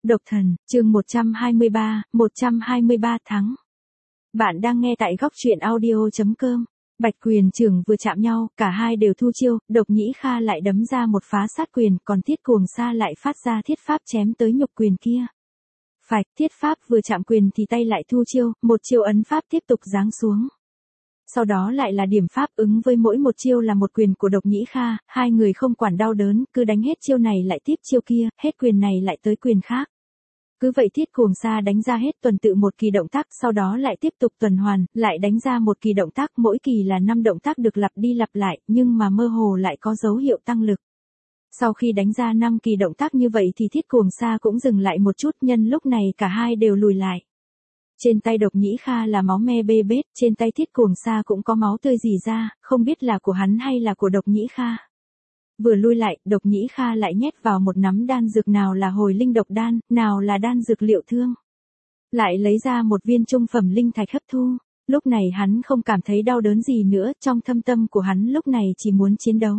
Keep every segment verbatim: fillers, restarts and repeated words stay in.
Độc thần, chương một trăm hai mươi ba, một trăm hai mươi ba thắng. Bạn đang nghe tại góc truyện audio chấm com. Bạch quyền trưởng vừa chạm nhau, cả hai đều thu chiêu, Độc Nhĩ Kha lại đấm ra một phá sát quyền, còn Thiết Cuồng Sa lại phát ra thiết pháp chém tới nhục quyền kia. Phạch, thiết pháp vừa chạm quyền thì tay lại thu chiêu, một chiêu ấn pháp tiếp tục giáng xuống. Sau đó lại là điểm pháp ứng với mỗi một chiêu là một quyền của Độc Nhĩ Kha, hai người không quản đau đớn, cứ đánh hết chiêu này lại tiếp chiêu kia, hết quyền này lại tới quyền khác. Cứ vậy Thiết Cuồng Sa đánh ra hết tuần tự một kỳ động tác, sau đó lại tiếp tục tuần hoàn, lại đánh ra một kỳ động tác, mỗi kỳ là năm động tác được lặp đi lặp lại, nhưng mà mơ hồ lại có dấu hiệu tăng lực. Sau khi đánh ra năm kỳ động tác như vậy thì Thiết Cuồng Sa cũng dừng lại một chút, nhân lúc này cả hai đều lùi lại. Trên tay Độc Nhĩ Kha là máu me bê bết, trên tay Thiết Cuồng Sa cũng có máu tươi rỉ ra, không biết là của hắn hay là của Độc Nhĩ Kha. Vừa lui lại, Độc Nhĩ Kha lại nhét vào một nắm đan dược, nào là hồi linh độc đan, nào là đan dược liệu thương. Lại lấy ra một viên trung phẩm linh thạch hấp thu. Lúc này hắn không cảm thấy đau đớn gì nữa, trong thâm tâm của hắn lúc này chỉ muốn chiến đấu.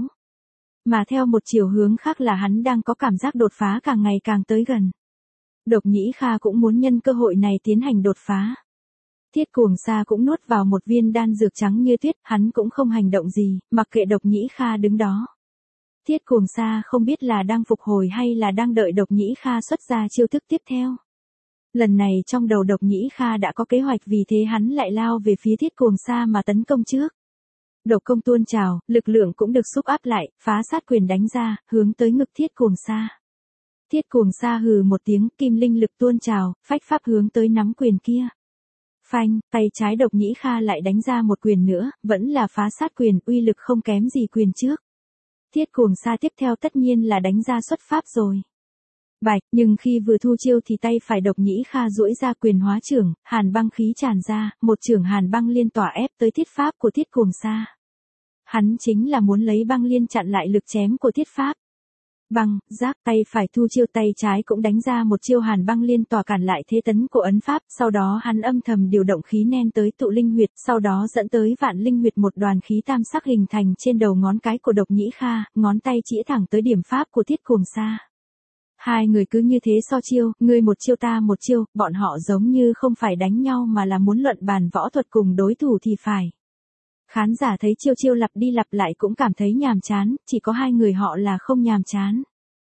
Mà theo một chiều hướng khác là hắn đang có cảm giác đột phá càng ngày càng tới gần. Độc Nhĩ Kha cũng muốn nhân cơ hội này tiến hành đột phá. Thiết Cuồng Sa cũng nuốt vào một viên đan dược trắng như tuyết, hắn cũng không hành động gì, mặc kệ Độc Nhĩ Kha đứng đó. Thiết Cuồng Sa không biết là đang phục hồi hay là đang đợi Độc Nhĩ Kha xuất ra chiêu thức tiếp theo. Lần này trong đầu Độc Nhĩ Kha đã có kế hoạch, vì thế hắn lại lao về phía Thiết Cuồng Sa mà tấn công trước. Độc công tuôn trào, lực lượng cũng được xúc áp lại, phá sát quyền đánh ra, hướng tới ngực Thiết Cuồng Sa. Thiết Cuồng Sa hừ một tiếng, kim linh lực tuôn trào, phách pháp hướng tới nắm quyền kia. Phanh, tay trái Độc Nhĩ Kha lại đánh ra một quyền nữa, vẫn là phá sát quyền, uy lực không kém gì quyền trước. Thiết Cuồng Sa tiếp theo tất nhiên là đánh ra xuất pháp rồi. Bạch, nhưng khi vừa thu chiêu thì tay phải Độc Nhĩ Kha duỗi ra quyền hóa trưởng, hàn băng khí tràn ra, một chưởng hàn băng liên tỏa ép tới thiết pháp của Thiết Cuồng Sa. Hắn chính là muốn lấy băng liên chặn lại lực chém của thiết pháp. Băng, giác, tay phải thu chiêu, tay trái cũng đánh ra một chiêu hàn băng liên tỏa cản lại thế tấn của ấn pháp, sau đó hắn âm thầm điều động khí nen tới tụ linh huyệt, sau đó dẫn tới vạn linh huyệt, một đoàn khí tam sắc hình thành trên đầu ngón cái của Độc Nhĩ Kha, ngón tay chĩa thẳng tới điểm pháp của Thiết Cuồng Sa. Hai người cứ như thế so chiêu, ngươi một chiêu ta một chiêu, bọn họ giống như không phải đánh nhau mà là muốn luận bàn võ thuật cùng đối thủ thì phải. Khán giả thấy chiêu chiêu lặp đi lặp lại cũng cảm thấy nhàm chán, chỉ có hai người họ là không nhàm chán.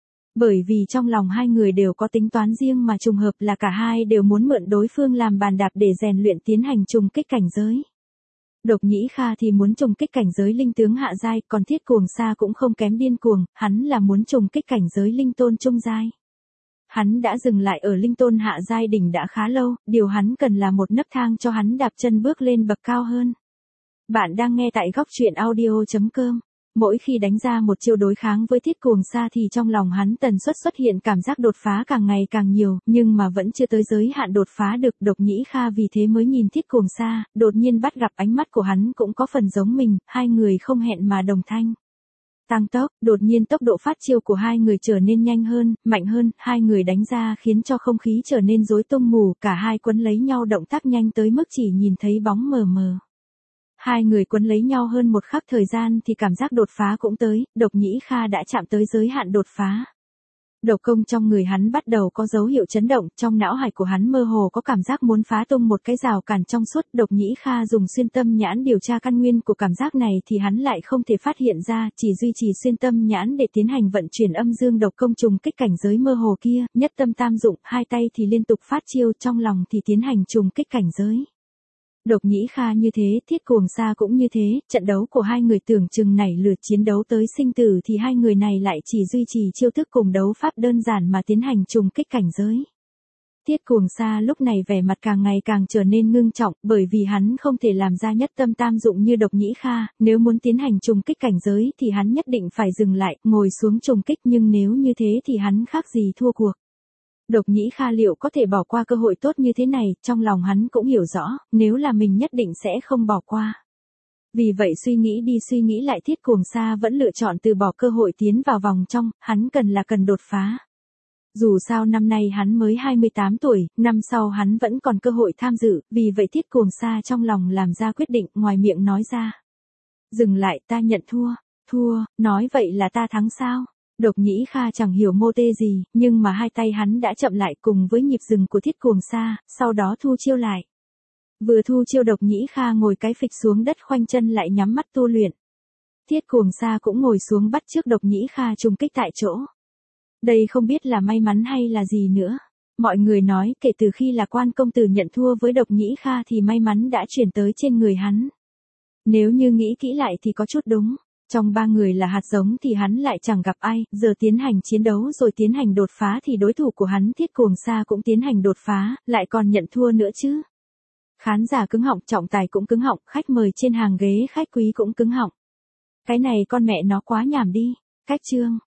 Bởi vì trong lòng hai người đều có tính toán riêng, mà trùng hợp là cả hai đều muốn mượn đối phương làm bàn đạp để rèn luyện tiến hành trùng kích cảnh giới. Độc Nhĩ Kha thì muốn trùng kích cảnh giới linh tướng hạ giai, còn Thiết Cuồng Sa cũng không kém điên cuồng, hắn là muốn trùng kích cảnh giới linh tôn trung giai. Hắn đã dừng lại ở linh tôn hạ giai đỉnh đã khá lâu, điều hắn cần là một nấc thang cho hắn đạp chân bước lên bậc cao hơn. Bạn đang nghe tại góc truyện audio chấm com. Mỗi khi đánh ra một chiêu đối kháng với Thiết Cuồng Sa thì trong lòng hắn tần suất xuất hiện cảm giác đột phá càng ngày càng nhiều, nhưng mà vẫn chưa tới giới hạn đột phá được. Độc Nhĩ Kha vì thế mới nhìn Thiết Cuồng Sa, đột nhiên bắt gặp ánh mắt của hắn cũng có phần giống mình, hai người không hẹn mà đồng thanh. Tăng tốc, đột nhiên tốc độ phát chiêu của hai người trở nên nhanh hơn, mạnh hơn, hai người đánh ra khiến cho không khí trở nên rối tung mù, cả hai quấn lấy nhau động tác nhanh tới mức chỉ nhìn thấy bóng mờ mờ. Hai người quấn lấy nhau hơn một khắc thời gian thì cảm giác đột phá cũng tới, Độc Nhĩ Kha đã chạm tới giới hạn đột phá. Độc công trong người hắn bắt đầu có dấu hiệu chấn động, trong não hải của hắn mơ hồ có cảm giác muốn phá tung một cái rào cản trong suốt. Độc Nhĩ Kha dùng xuyên tâm nhãn điều tra căn nguyên của cảm giác này thì hắn lại không thể phát hiện ra, chỉ duy trì xuyên tâm nhãn để tiến hành vận chuyển âm dương độc công trùng kích cảnh giới mơ hồ kia, nhất tâm tam dụng, hai tay thì liên tục phát chiêu, trong lòng thì tiến hành trùng kích cảnh giới. Độc Nhĩ Kha như thế, Thiết Cuồng Sa cũng như thế, trận đấu của hai người tưởng chừng nảy lửa chiến đấu tới sinh tử thì hai người này lại chỉ duy trì chiêu thức cùng đấu pháp đơn giản mà tiến hành trùng kích cảnh giới. Thiết Cuồng Sa lúc này vẻ mặt càng ngày càng trở nên ngưng trọng, bởi vì hắn không thể làm ra nhất tâm tam dụng như Độc Nhĩ Kha, nếu muốn tiến hành trùng kích cảnh giới thì hắn nhất định phải dừng lại, ngồi xuống trùng kích, nhưng nếu như thế thì hắn khác gì thua cuộc. Độc Nhĩ Kha liệu có thể bỏ qua cơ hội tốt như thế này, trong lòng hắn cũng hiểu rõ, nếu là mình nhất định sẽ không bỏ qua. Vì vậy suy nghĩ đi suy nghĩ lại, Thiết Cuồng Sa vẫn lựa chọn từ bỏ cơ hội tiến vào vòng trong, hắn cần là cần đột phá. Dù sao năm nay hắn mới hai mươi tám tuổi, năm sau hắn vẫn còn cơ hội tham dự, vì vậy Thiết Cuồng Sa trong lòng làm ra quyết định, ngoài miệng nói ra. Dừng lại, ta nhận thua. Thua, nói vậy là ta thắng sao? Độc Nhĩ Kha chẳng hiểu mô tê gì, nhưng mà hai tay hắn đã chậm lại cùng với nhịp dừng của Thiết Cuồng Sa, sau đó thu chiêu lại. Vừa thu chiêu Độc Nhĩ Kha ngồi cái phịch xuống đất khoanh chân lại nhắm mắt tu luyện. Thiết Cuồng Sa cũng ngồi xuống bắt trước Độc Nhĩ Kha trùng kích tại chỗ. Đây không biết là may mắn hay là gì nữa. Mọi người nói kể từ khi là Quan công tử nhận thua với Độc Nhĩ Kha thì may mắn đã chuyển tới trên người hắn. Nếu như nghĩ kỹ lại thì có chút đúng. Trong ba người là hạt giống thì hắn lại chẳng gặp ai, giờ tiến hành chiến đấu rồi tiến hành đột phá thì đối thủ của hắn Thiết Cuồng Sa cũng tiến hành đột phá, lại còn nhận thua nữa chứ. Khán giả cứng họng, trọng tài cũng cứng họng, khách mời trên hàng ghế khách quý cũng cứng họng. Cái này con mẹ nó quá nhảm đi. Cách chương.